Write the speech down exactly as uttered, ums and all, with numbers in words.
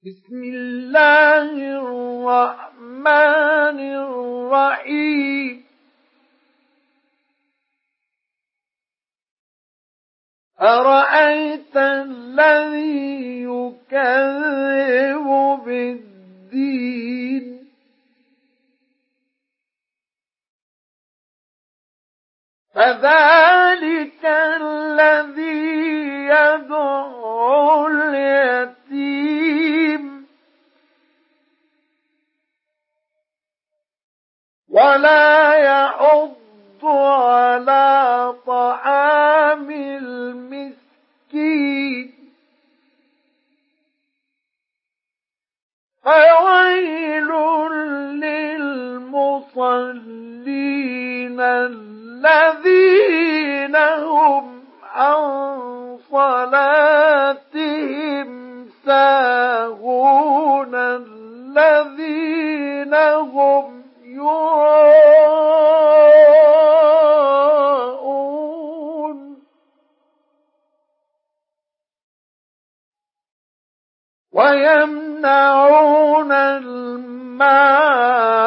بسم الله الرحمن الرحيم أرأيت الذي يكذب بالدين فذلك الذي يدعو اليتيم ولا يحض على طعام المسكين فويل للمصلين الذين هم عن صلاتهم ساهون الذين هم يراءون ويمنعون الماعون